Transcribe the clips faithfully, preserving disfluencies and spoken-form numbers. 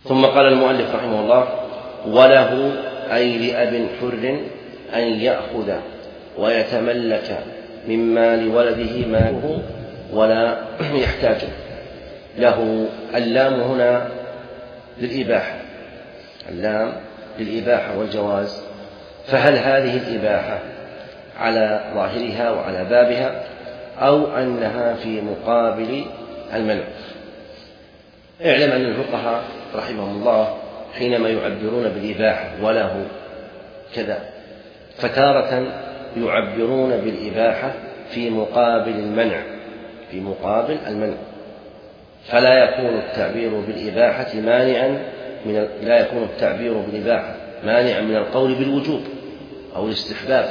ثم قال المؤلف رحمه الله: وله أي لأب حر أن يأخذ ويتملك من مال ولده ماله ولا يحتاجه. له اللام هنا للإباحة، اللام للإباحة والجواز. فهل هذه الإباحة على ظاهرها وعلى بابها أو أنها في مقابل المنع؟ اعلم أن الفقهاء رحمهم الله حينما يعبرون بالإباحة وله كذا، فتارة يعبرون بالإباحة في مقابل المنع، في مقابل المنع، فلا يكون التعبير بالإباحة مانعا من لا يكون التعبير بالإباحة مانعا من القول بالوجوب أو الاستحباب،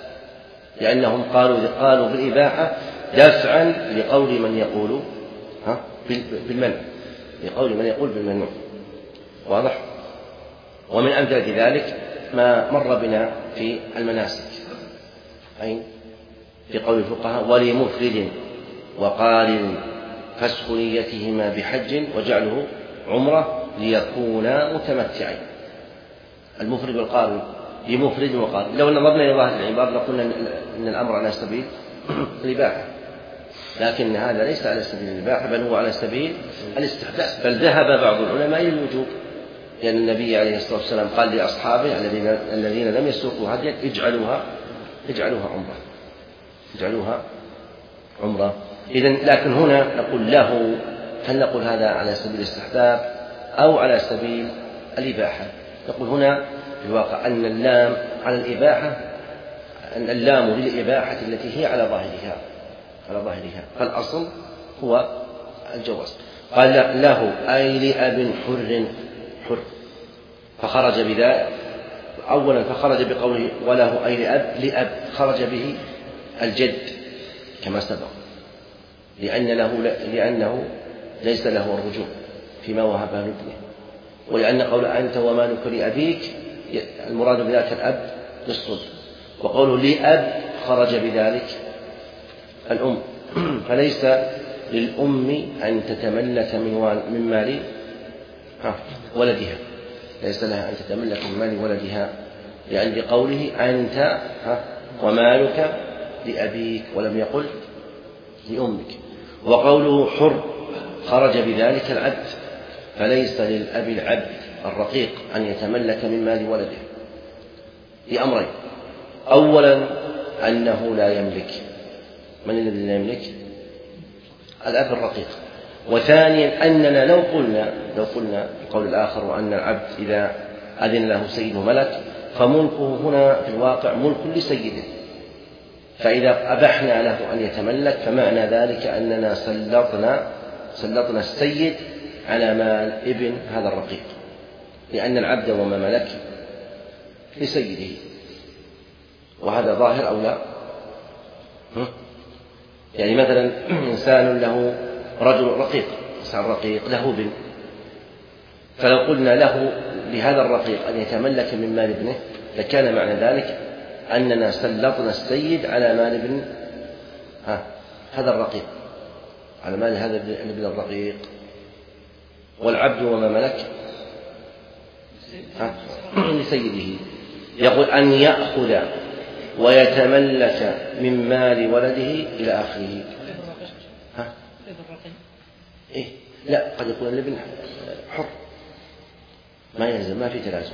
لأنهم قالوا قالوا بالإباحة دفعا لقول من يقول ها بالمنع، لقول من يقول بالمنع. واضح؟ ومن أمثلة ذلك ما مر بنا في المناسك، أي في قول الفقهاء: ولمفرد وقارن فسخ نيتهما بحج وجعله عمرة ليكونا متمتعين. المفرد والقارن، لمفرد وقارن. لو نظرنا إلى ظاهر العبارة لقلنا أن الأمر على سبيل الإباحة، لكن هذا ليس على سبيل الإباحة بل هو على سبيل الاستحباب، بل ذهب بعض العلماء إلى الوجوب، لأن النبي عليه الصلاة والسلام قال لأصحابه الذين الذين لم يسوقوا هديا: اجعلوها اجعلوها عمرة اجعلوها عمرة. إذن لكن هنا نقول له، هل نقول هذا على سبيل الاستحباب أو على سبيل الإباحة؟ نقول هنا في الواقع أن اللام على الإباحة، أن اللام للإباحة التي هي على ظاهرها على ظاهرها فالأصل هو الجواز. قال له أي لأب حر حر، فخرج بذلك أولا، فخرج بقوله وله أي لأب لأب، خرج به الجد كما سبق، لأن له لأنه ليس له الرجوع فيما وهبه لابنه، ولأن قول أنت ومالك لأبيك المراد بذلك الأب للصلب، وقوله لأب خرج بذلك الأم، فليس للأم أن تتملك من مال ولدها، ليس لها أن تتملك من مال ولدها، لأن بقوله أنت ومالك لأبيك ولم يقل لأمك. وقوله حر خرج بذلك العبد، فليس للأب العبد الرقيق أن يتملك من مال ولده لأمرين: أولا أنه لا يملك. من الذي لا يملك؟ الأب الرقيق. وثانيا أننا لو قلنا لو قلنا القول الآخر وأن العبد إذا أذن له سيده ملك، فملكه هنا في الواقع ملك لسيده، فإذا أبحنا له أن يتملك فمعنى ذلك أننا سلطنا سلطنا السيد على مال ابن هذا الرقيق، لأن العبد وما ملك لسيده. وهذا ظاهر أو لا؟ يعني مثلا إنسان له رجل رقيق، إنسان رقيق له ابن، فلو قلنا له لهذا الرقيق أن يتملك من مال ابنه لكان معنى ذلك أننا سلطنا السيد على مال ابن هذا الرقيق، على مال هذا الابن الرقيق. والعبد وما ملك لسيده. يقول أن يأخذ ويتملك من مال ولده إلى آخره. ها؟ إيه؟ لا، قد يكون الابن حر ما يلزم، ما في تلازم.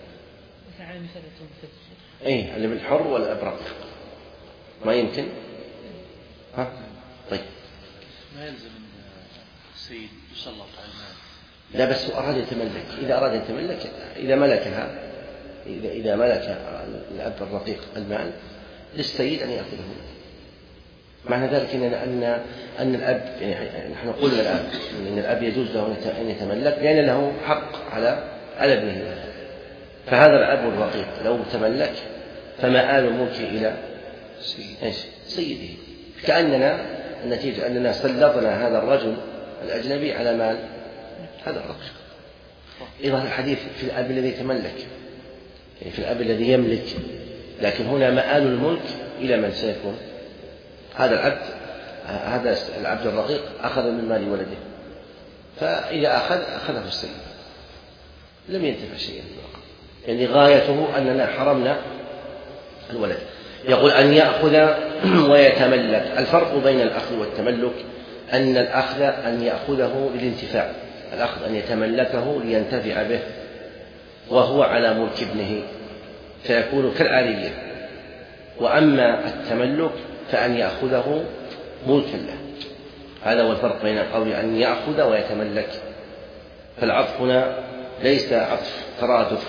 إيه، الابن حر والأب رقيق ما يمكن. ها؟ طيب ما يلزم السيد يسلط على المال. لا، بس أراد يتملك. إذا أراد يتملك، إذا ملكها، إذا إذا ملك الأب الرقيق المال للسيد أن يأخذه. معنى ذلك أن أن أن الأب، يعني نحن قلنا الآن أن الأب يجوز له أن يتملك لأن له حق على على ابنه، فهذا الأب الرقيق لو تملك فمآل ملكه إلى إيش؟ سيده. كأننا النتيجة أننا سلطنا هذا الرجل الأجنبي على مال هذا الرقيق. إذا الحديث في الأب الذي تملك، يعني في الأب الذي يملك، لكن هنا مآل الملك إلى من سيكون؟ هذا العبد، هذا العبد الرقيق أخذ من مال ولده، فإذا أخذ أخذه السيد. لم ينتفع شيئا، يعني غايته أننا حرمنا الولد. يقول أن يأخذ ويتملك. الفرق بين الأخذ والتملك أن الأخذ أن يأخذه للانتفاع، الأخذ أن يتملكه لينتفع به، وهو على ملك ابنه فيكون كالعارية. وأما التملك فأن يأخذه ملكا له. هذا هو الفرق بين القول أن يأخذ ويتملك. فالعطف هنا ليس عطف ترادف،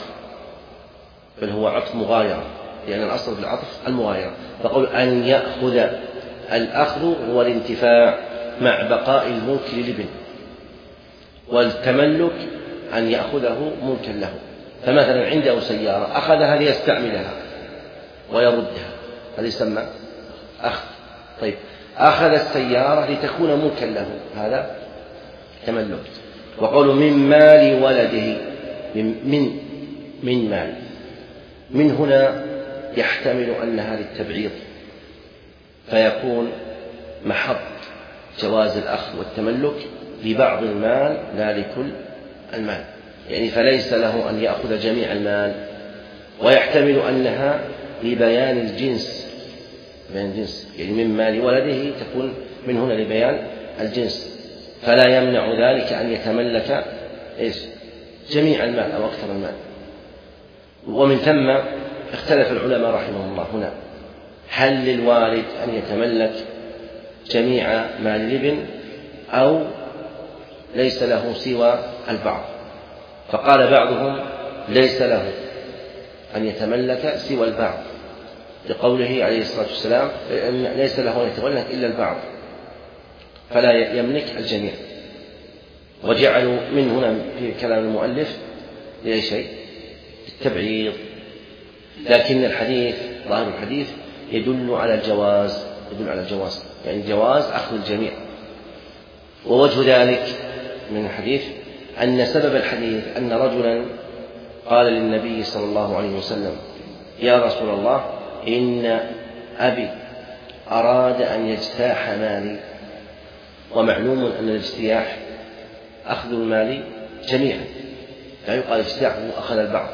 بل هو عطف مغايرة، لأن يعني الأصل في العطف المغايرة. فقول أن يأخذ، الأخذ هو الانتفاع مع بقاء الملك للابن، والتملك أن يأخذه ملكا له. فمثلا عنده سيارة أخذها ليستعملها ويردها، هذا يسمى أخذ. طيب أخذ السيارة لتكون ملكا له، هذا تملك. وقول من مال ولده، من من, من مال، من هنا يحتمل أنها للتبعيض، فيكون محض جواز الأخذ والتملك لبعض المال لا لكل المال، يعني فليس له أن يأخذ جميع المال. ويحتمل أنها لبيان الجنس، بيان الجنس، يعني من مال ولده تكون من هنا لبيان الجنس، فلا يمنع ذلك أن يتملك إيش؟ جميع المال أو أكثر المال. ومن ثم اختلف العلماء رحمهم الله هنا، هل للوالد أن يتملك جميع مال الابن أو ليس له سوى البعض؟ فقال بعضهم ليس له أن يتملك سوى البعض، لقوله عليه الصلاة والسلام ليس له أن يتملك إلا البعض، فلا يملك الجميع. وجعلوا من هنا في كلام المؤلف إلى شيء التبعيض، لكن الحديث ظاهر الحديث يدل على الجواز، يدل على الجواز يعني جواز أخذ الجميع. ووجه ذلك من الحديث أن سبب الحديث أن رجلا قال للنبي صلى الله عليه وسلم يا رسول الله إن أبي أراد أن يجتاح مالي، ومعلوم أن الاجتياح أخذ المال جميعا، لا يقال اجتاحه أخذ البعض،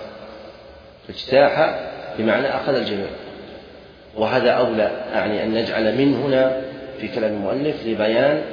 اجتاح بمعنى أخذ الجميع. وهذا أولى، أعني أن نجعل من هنا في كلام المؤلف لبيان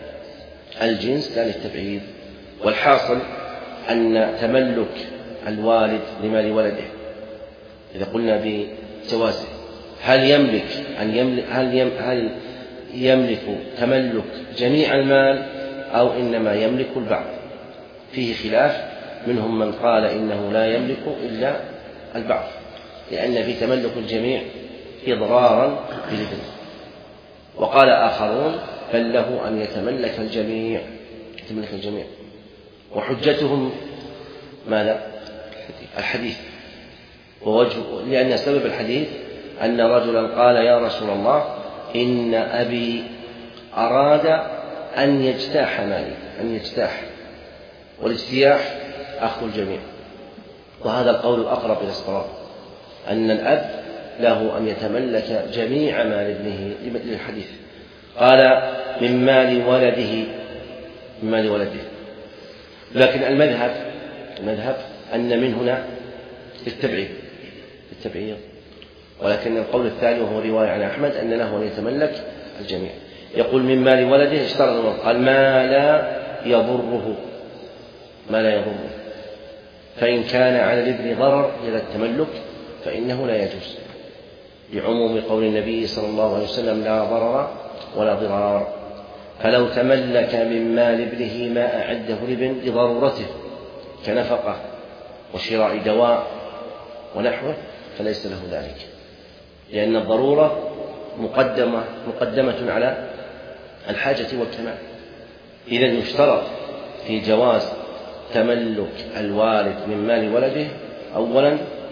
الجنس لا للتبعيض. والحاصل أن تملك الوالد لمال ولده إذا قلنا بجوازه، هل يملك أن يملك هل, يم هل يملك تملك جميع المال أو إنما يملك البعض؟ فيه خلاف، منهم من قال إنه لا يملك إلا البعض، لأن في تملك الجميع إضرارا بالابن. وقال آخرون بل له أن يتملك الجميع، يتملك الجميع. وحجتهم ماذا؟ الحديث. ووجه لأن سبب الحديث أن رجلا قال يا رسول الله إن أبي أراد أن يجتاح مالي، أن يجتاح، والاجتياح أخذ الجميع. وهذا القول أقرب إلى الصواب، أن الأب له أن يتملك جميع مال ابنه للحديث. قال من مال ولده، من مال ولده. لكن المذهب المذهب أن من هنا التبعيض التبعيض ولكن القول الثاني وهو رواية عن أحمد أن له أن يتملك الجميع. يقول من مال ولده اشترط، قال ما لا يضره، ما لا يضره، فإن كان على الابن ضرر إلى التملك فإنه لا يجوز، لعموم قول النبي صلى الله عليه وسلم لا ضرر ولا ضرار. فلو تملك من مال ابنه ما أعده الابن لضرورته كنفقة وشراء دواء ونحوه فليس له ذلك، لأن الضرورة مقدمة مقدمة على الحاجة والكمال. إذن يشترط في جواز تملك الوالد من مال ولده أولا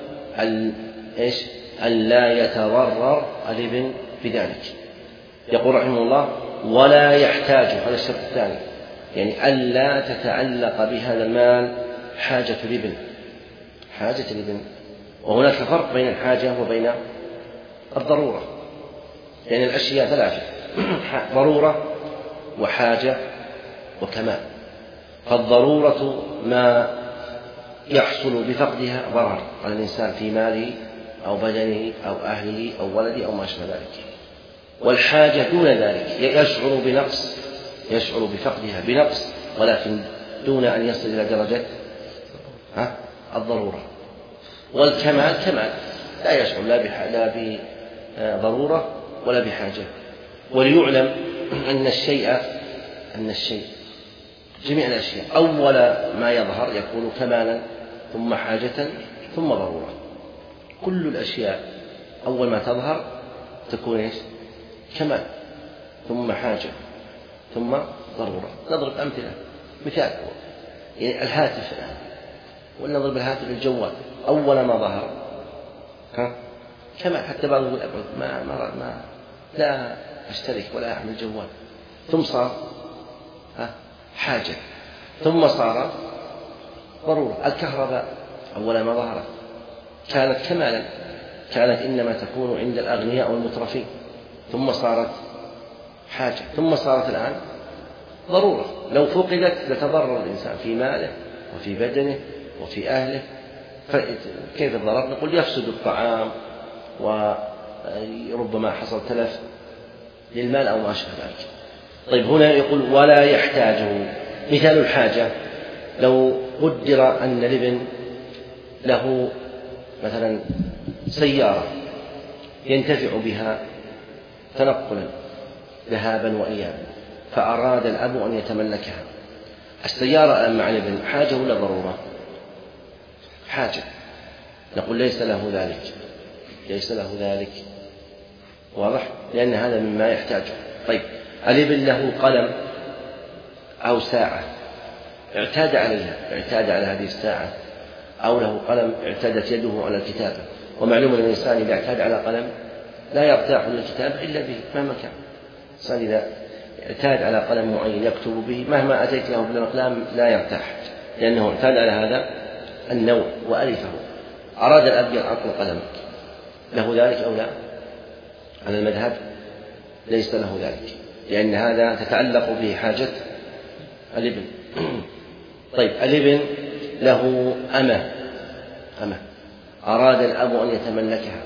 إيش؟ أن لا يتضرر الابن بذلك. يقول رحمه الله ولا يحتاج، هذا الشرط الثاني، يعني ألا تتعلق بهذا المال حاجة الابن، حاجة الابن. وهناك فرق بين الحاجة وبين الضرورة، يعني الأشياء ثلاثة: ضرورة وحاجة وكمال. فالضرورة ما يحصل بفقدها ضرر على الإنسان في ماله أو بدنه أو أهله أو ولده أو ما أشبه ذلك. والحاجة دون ذلك يشعر بنقص، يشعر بفقدها بنقص، ولكن دون أن يصل إلى درجة الضرورة. والكمال كمال لا يشعر لا بضرورة ولا بحاجة. وليعلم أن الشيء أن الشيء جميع الأشياء أول ما يظهر يكون كمالا ثم حاجة ثم ضرورة. كل الأشياء أول ما تظهر تكون إيش؟ كمال ثم حاجة ثم ضرورة. نضرب أمثلة. مثال يعني الهاتف الآن، ونضرب الهاتف الجوال أول ما ظهر ها كمال، حتى بعض يقول ما ما ما لا أشترك ولا أعمل جوال، ثم صار ها حاجة ثم صار ضرورة. الكهرباء أول ما ظهرت كانت كمالا، كانت إنما تكون عند الأغنياء والمترفين، ثم صارت حاجة ثم صارت الآن ضرورة. لو فقدت لتضرر الإنسان في ماله وفي بدنه وفي أهله. فكيف الضرر؟ نقول يفسد الطعام وربما حصل تلف للمال أو ما أشبه ذلك. طيب هنا يقول ولا يحتاجه. مثال الحاجة لو قدر أن الابن له مثلا سيارة ينتفع بها تنقلا ذهابا وإيابا، فأراد الأب أن يتملكها. السيارة مع الابن حاجة ولا ضرورة؟ حاجة. نقول ليس له ذلك، ليس له ذلك، واضح؟ لأن هذا مما يحتاجه. طيب الابن له قلم أو ساعة اعتاد عليها، اعتاد على هذه الساعة، أو له قلم اعتادت يده على الكتابة. ومعلوم أن الإنسان إذا اعتاد على قلم لا يرتاح للكتاب إلا به مهما كان. الإنسان إذا اعتاد على قلم معين يكتب به مهما أتيت له بالأقلام لا يرتاح، لأنه اعتاد على هذا النوع وألفه. أراد الأب يعطل قلمك، له ذلك أو لا؟ على المذهب ليس له ذلك، لأن هذا تتعلق به حاجة الابن. طيب الابن له أمة أمة أراد الأب أن يتملكها،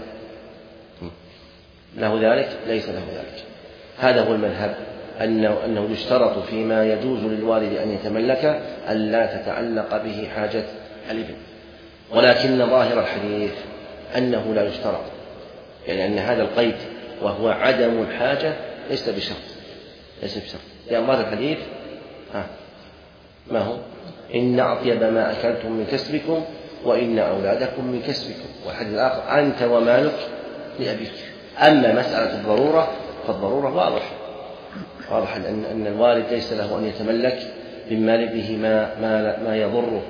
له ذلك؟ ليس له ذلك. هذا هو المذهب، أنه, أنه يشترط فيما يجوز للوالد أن يتملك ألا تتعلق به حاجة الابن. ولكن ظاهر الحديث أنه لا يشترط، يعني أن هذا القيد وهو عدم الحاجة ليس بشرط، ليس بشرط. لأن ظاهر الحديث ها ما هو؟ إن أطيب ما أكلتم من كسبكم وإن أولادكم من كسبكم. والحديث الآخر أنت ومالك لأبيك. أما مسألة الضرورة فالضرورة واضح، واضح أن أن الوالد ليس له أن يتملك من مال به ما ما ما يضره،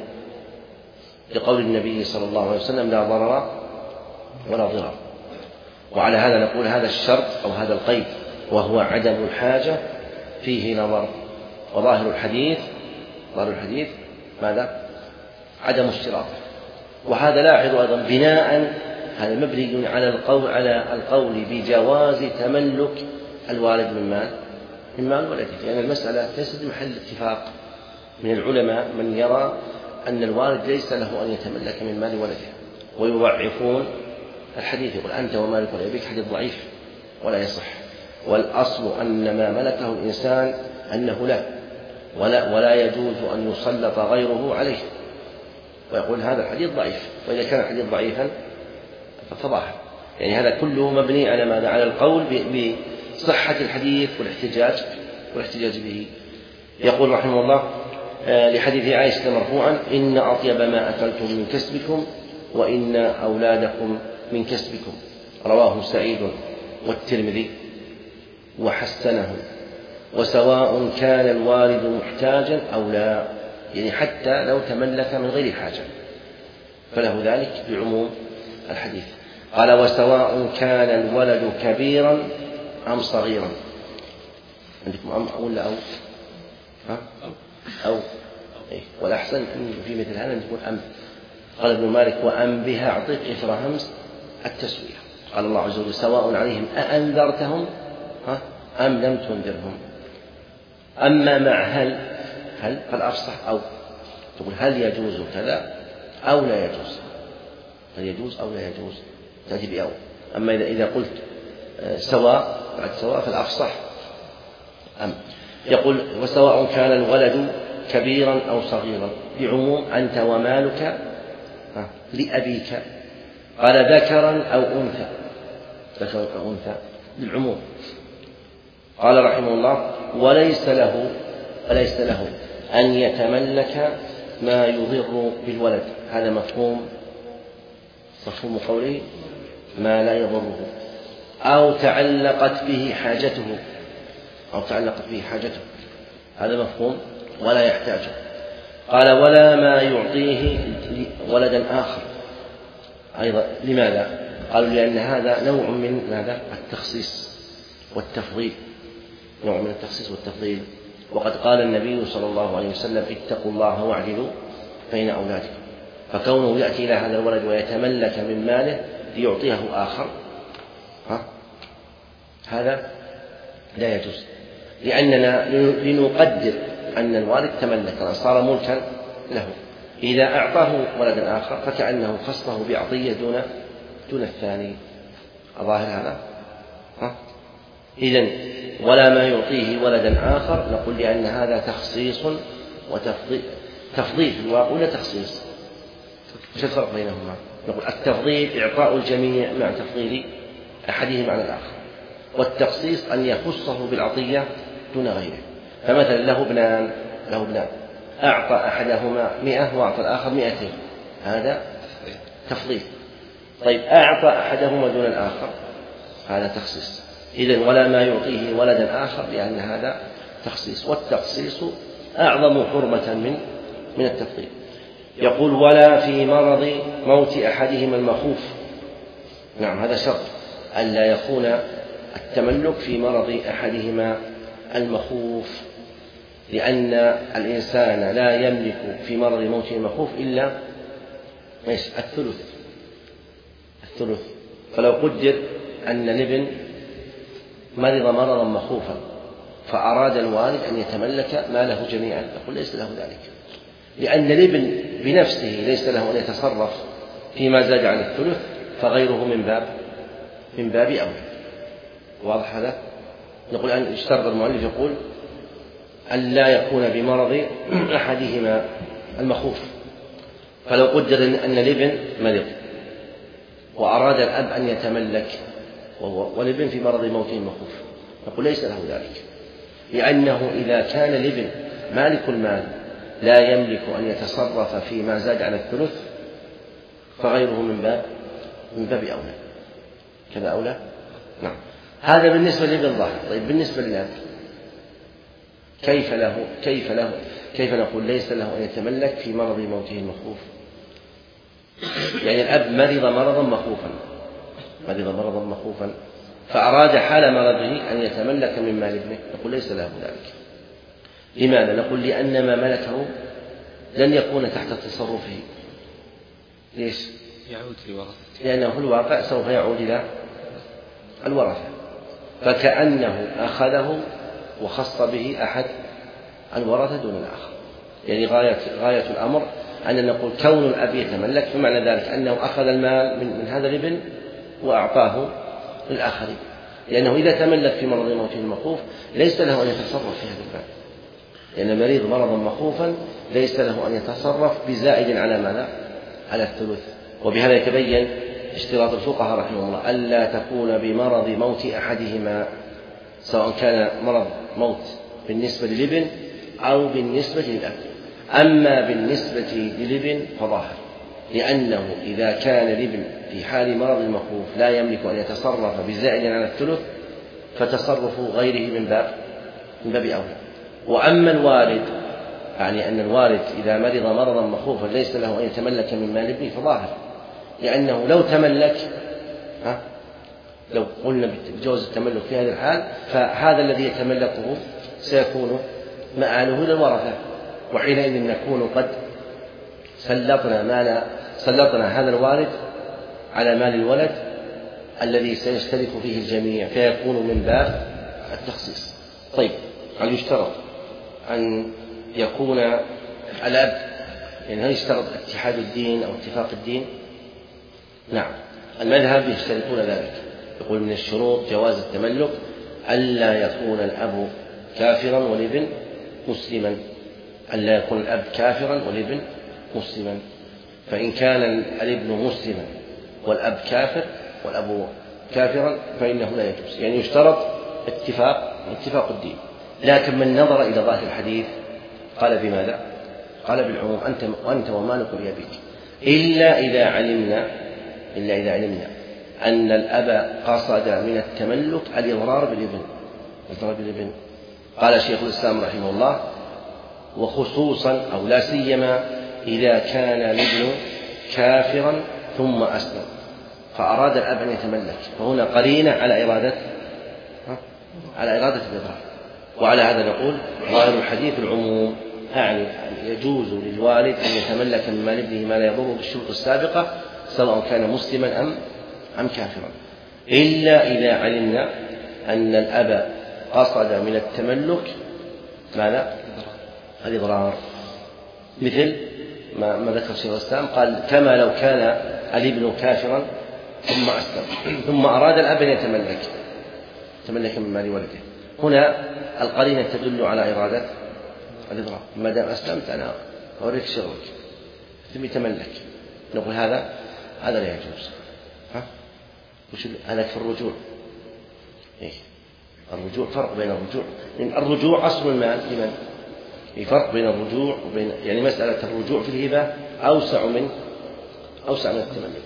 لقول النبي صلى الله عليه وسلم لا ضرر ولا ضرار. وعلى هذا نقول هذا الشرط أو هذا القيد وهو عدم الحاجة فيه نظر، وظاهر الحديث ظاهر الحديث ماذا؟ عدم اشتراطه. وهذا لاحظ أيضا بناء هذا مبني على القول على القول بجواز تملك الوالد من مال من مال ولده، لأن يعني المسألة ليست محل اتفاق من العلماء من يرى أن الوالد ليس له أن يتملك من مال ولده، ويضعفون الحديث، يقول أنت ومالك لأبيك، حديث ضعيف ولا يصح. والأصل أن ما ملكه الإنسان أنه لا ولا ولا يجوز أن يسلط غيره عليه، ويقول هذا الحديث ضعيف. وإذا كان الحديث ضعيفا فظاهر، يعني هذا كله مبني على ماذا؟ على القول بصحة الحديث والاحتجاج والاحتجاج به. يقول رحمه الله لحديث عائشة مرفوعا إن أطيب ما أكلتم من كسبكم وإن أولادكم من كسبكم. رواه سعيد والترمذي وحسنه. وسواء كان الوالد محتاجا أو لا، يعني حتى لو تملك من غير حاجة فله ذلك بعموم الحديث. قال وسواء كان الولد كبيرا أم صغيرا. عندكم أم ولا أو ها؟ أو إيه؟ والأحسن أن في مثل هذا أن تكون أم. قال ابن مالك وأم بها أعطيك إثر همز التسوية. قال الله عز وجل سواء عليهم أأنذرتهم ها أم لم تنذرهم. أما مع هل هل فالأفصح أو تقول هل يجوز كذا أو لا يجوز، هل يجوز أو لا يجوز تأتي بأو. أما إذا إذا قلت سواء بعد سواء فالأفصح أم. يقول وسواء كان الولد كبيرا أو صغيرا، بعموم أنت ومالك لأبيك، قال ذكرا أو أنثى، ذكرا أو أنثى للعموم. قال رحمه الله وليس له وليس له أن يتملك ما يضر بالولد. هذا مفهوم مفهوم قوله ما لا يضره، أو تعلقت به حاجته أو تعلقت به حاجته، هذا مفهوم ولا يحتاجه. قال ولا ما يعطيه ولدا آخر أيضا. لماذا؟ قالوا لأن هذا نوع من ماذا؟ التخصيص والتفضيل، نوع من التخصيص والتفضيل. وقد قال النبي صلى الله عليه وسلم اتقوا الله واعدلوا بين أولادكم، فكونه يأتي إلى هذا الولد ويتملك من ماله ليعطيه آخر ها؟ هذا لا يجوز، لأننا لنقدر أن الوالد تملك صار ملكا له. إذا أعطاه ولدا آخر فكأنه خصه بعطية دون دون الثاني. الظاهر هذا ها؟ إذن ولا ما يعطيه ولدا آخر، نقول لأن هذا تخصيص وتفضيل. تفضيل في الواقع ولا تخصيص؟ وش الفرق بينهما؟ نقول التفضيل إعطاء الجميع مع تفضيل أحدهم على الآخر، والتخصيص أن يخصه بالعطية دون غيره. فمثلا له ابنان له ابنان أعطى أحدهما مئة وأعطى الآخر مئتين، هذا تفضيل. طيب أعطى أحدهما دون الآخر، هذا تخصيص. إذن ولا ما يعطيه ولدا آخر، لأن هذا تخصيص، والتخصيص أعظم حرمة من من التفضيل. يقول ولا في مرض موت أحدهما المخوف. نعم هذا شرط ألا يكون التملك في مرض أحدهما المخوف، لأن الإنسان لا يملك في مرض موته المخوف إلا إيش؟ الثلث الثلث. فلو قدر أن الابن مرض مرضا مخوفا فأراد الوالد أن يتملك ماله جميعا، نقول ليس له ذلك، لأن الابن بنفسه ليس له أن يتصرف فيما زاد عن الثلث، فغيره من باب من باب أولى. واضح هذا؟ نقول أن اشترط المؤلف يقول أن لا يكون بمرض أحدهما المخوف. فلو قدر أن الابن مرض وأراد الأب أن يتملك والابن في مرض موته المخوف، نقول ليس له ذلك، لأنه إذا كان الابن مالك المال لا يملك أن يتصرف فيما زاد على الثلث، فغيره من باب من باب أولى. كذا أولى؟ نعم. هذا بالنسبة لابن ظاهر. طيب بالنسبة للأب كيف له كيف له كيف نقول ليس له أن يتملك في مرض موته المخوف؟ يعني الأب مرض مرضا مخوفا مرض مرضا مخوفا فأراد حال مرضه أن يتملك من مال ابنه، نقول ليس له ذلك. لماذا؟ نقول لأن ما ملكه لن يكون تحت تصرفه. ليش؟ يعود لورثته، لأنه في الواقع سوف يعود إلى الورثة، فكأنه أخذه وخص به أحد الورثة دون الآخر. يعني غاية غاية الأمر أن نقول كون الأب يتملك، فمعنى ذلك أنه أخذ المال من, من هذا الابن وأعطاه للآخرين، لأنه إذا تملك في مرض موته المخوف ليس له أن يتصرف في هذا المال، لأن المريض مرضا مخوفا ليس له أن يتصرف بزائد على ماذا؟ على الثلث. وبهذا يتبين اشتراط الفقهاء رحمه الله ألا تكون بمرض موت أحدهما، سواء كان مرض موت بالنسبة للابن أو بالنسبة للأب. أما بالنسبة للابن فظاهر، لأنه إذا كان الابن في حال مرض المخوف لا يملك أن يتصرف بزائد على الثلث، فتصرف غيره من باب من باب أولى. وأما الوالد، يعني أن الوالد إذا مرض مرضا مخوفا ليس له أن يتملك من مال ابنه، فظاهر، لأنه لو تملك ها لو قلنا بجواز التملك في هذه الحال، فهذا الذي يتملكه سيكون مآله للورثة، وحينئذ نكون قد سلطنا مال سلطنا هذا الوالد على مال الولد الذي سيشترك فيه الجميع، فيكون من باب التخصيص. طيب، هل يشترط أن يكون الأب يعني هل يشترط اتحاد الدين أو اتفاق الدين؟ نعم، المذهب يشترطون ذلك، يقول من الشروط جواز التملك ألا يكون الأب كافرا والابن مسلما، ألا يكون الأب كافرا والابن مسلما، فإن كان الابن مسلما والأب كافر والأب كافرا فإنه لا يجوز، يعني يشترط اتفاق اتفاق الدين. لكن من نظر إلى ظاهر الحديث قال بماذا؟ قال بالعموم أنت وأنت ومالك لأبيك، إلا إذا علمنا إلا إذا علمنا أن الأب قصد من التملك الإضرار بالابن الإضرار بالابن. قال شيخ الإسلام رحمه الله: وخصوصا أو لا سيما إذا كان الابن كافرا ثم أسلم فأراد الأب أن يتملك، فهنا قرينة على إرادة على إرادة الإضرار. وعلى هذا نقول ظاهر الحديث العموم، يعني يجوز للوالد أن يتملك من مال ابنه ما لا يضره بالشروط السابقة سواء كان مسلما أم أم كافرا، إلا إذا علمنا أن الأب قصد من التملك ماذا؟ الإضرار، مثل ما, ما ذكر شيخ الإسلام قال: كما لو كان الابن كافرا ثم أسلم ثم أراد الأب أن يتملك تملك من مال ولده. هنا القرينة تدل على إرادة الإضرار، ما دام أسلمت أنا أوريك شغلك ثم يتملك، نقول هذا هذا لا يجوز. ها؟ وش هذا في الرجوع؟ إيه؟ الرجوع فرق بين الرجوع، لأن الرجوع أصل المال لمن؟ في فرق بين الرجوع وبين، يعني مسألة الرجوع في الهبة أوسع من أوسع من التملك.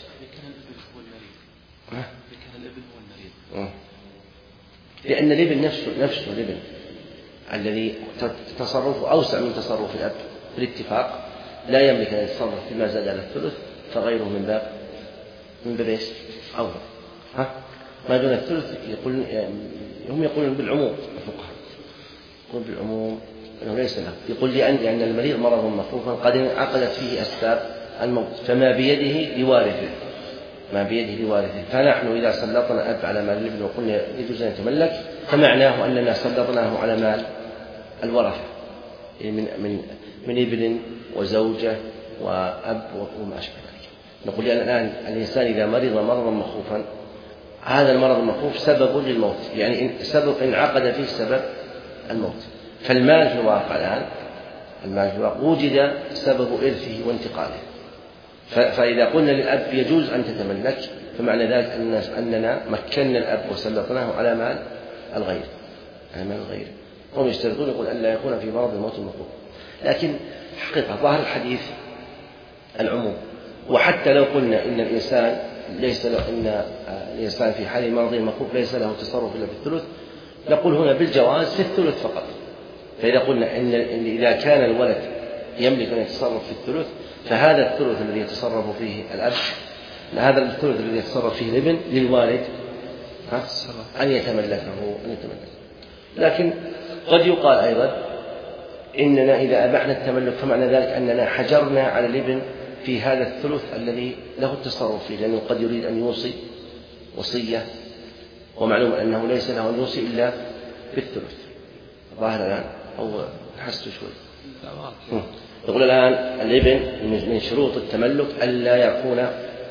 لأن الابن نفسه نفسه الابن الذي تصرفه أوسع من تصرف الأب بالاتفاق لا يملك أن يتصرف فيما زاد على الثلث، فغيره من باب من باب إيش؟ أولى. ها؟ ما دون الثلث يقول هم يقولون بالعموم، الفقهاء يقول بالعموم أنه ليس له، يقول لأن لأن المريض مرض مخوفا قد انعقدت فيه أسباب الموت فما بيده لوارثه ما بيده لوارثه فنحن إذا سلطنا أب على مال الابن وقلنا يجوز أن يتملك فمعناه أننا سلطناه على مال الورثة من من من ابن وزوجة وأب وما أشبه ذلك. نقول لأن الآن الإنسان إذا مرض مرضا مخوفا هذا المرض المخوف سبب للموت، يعني سبب انعقد فيه سبب الموت، فالمال في الواقع الآن المال في الواقع وجد سبب إرثه وانتقاله، فإذا قلنا للأب يجوز أن تتملك فمعنى ذلك أننا مكنا الأب وسلطناه على مال الغير على مال الغير. هم يشترطون يقول أن لا يكون في مرض الموت المخوف، لكن حقيقة ظاهر الحديث العموم. وحتى لو قلنا إن الإنسان ليس له إن الإنسان في حال مرض المخوف ليس له تصرف إلا بالثلث، نقول هنا بالجواز في الثلث فقط. فإذا قلنا إن إذا كان الولد يملك أن يتصرف في الثلث فهذا الثلث الذي يتصرف فيه الأب هذا الثلث الذي يتصرف فيه الابن للوالد أن يتملكه أن يتملكه. لكن قد يقال أيضا إننا إذا أبحنا التملك فمعنى ذلك أننا حجرنا على الابن في هذا الثلث الذي له التصرف فيه، لأنه قد يريد أن يوصي وصية ومعلوم أنه ليس له أن يوصي إلا بالثلث. ظاهر الآن أو حست شوي يقول الآن الابن من شروط التملك ألا يكون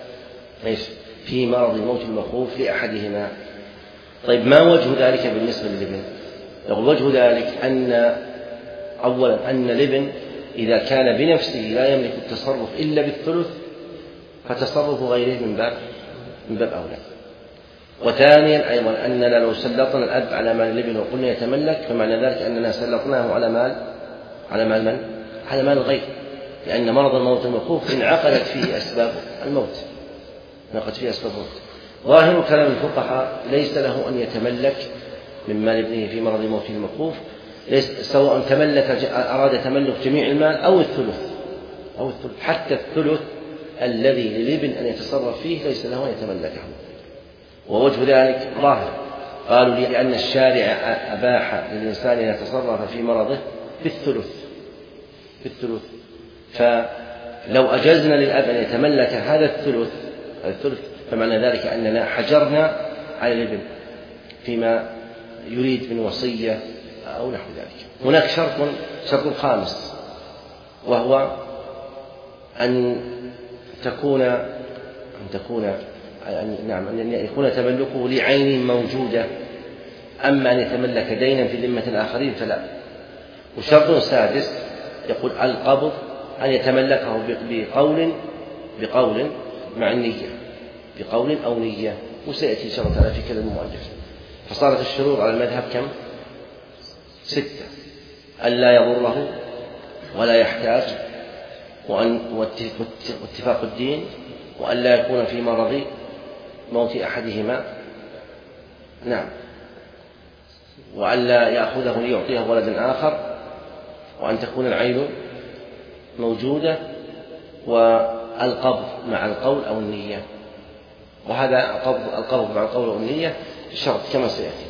في مرض الموت المخوف لأحدهما. طيب ما وجه ذلك بالنسبة للابن؟ يقول وجه ذلك أن أولا أن الابن إذا كان بنفسه لا يملك التصرف إلا بالثلث فتصرف غيره من باب من باب أولى. وثانيا أيضا أننا لو سلطنا الأب على مال الابن وقلنا يتملك فمعنى ذلك أننا سلطناه على مال على مال من؟ على مال الغير، لأن مرض الموت المخوف انعقدت فيه أسباب الموت انعقدت فيه أسباب الموت. ظاهر كلام الفقهاء ليس له أن يتملك من مال ابنه في مرض موته المخوف، سواء تملك أراد تملك جميع المال أو الثلث أو الثلث حتى الثلث الذي للابن أن يتصرف فيه ليس له أن يتملكه. ووجه ذلك ظاهر، قالوا لأن الشارع أباح للإنسان أن يتصرف في مرضه بالثلث بالثلث فلو أجزنا للأب أن يتملك هذا الثلث الثلث فمعنى ذلك أننا حجرنا على الابن فيما يريد من وصية أو نحو ذلك. هناك شرط شرط خامس وهو أن تكون أن تكون نعم أن يكون تملكه لعين موجودة، أما أن يتملك دينا في ذمة الآخرين فلا. وشرط سادس يقول القبض أن يتملكه بقول بقول مع النية، بقول أو نية، وسيأتي شرط على في كلام المؤلف. فصارت الشروط على المذهب كم؟ ستة: أن لا يضره ولا يحتاج، وأن واتفاق الدين، وأن لا يكون في مرض موت أحدهما، نعم، وأن لا يأخذه ليعطيه ولدا آخر، وأن تكون العين موجودة، والقبض مع القول أو النية. وهذا القبض مع القول أو النية الشرط كما سيأتي.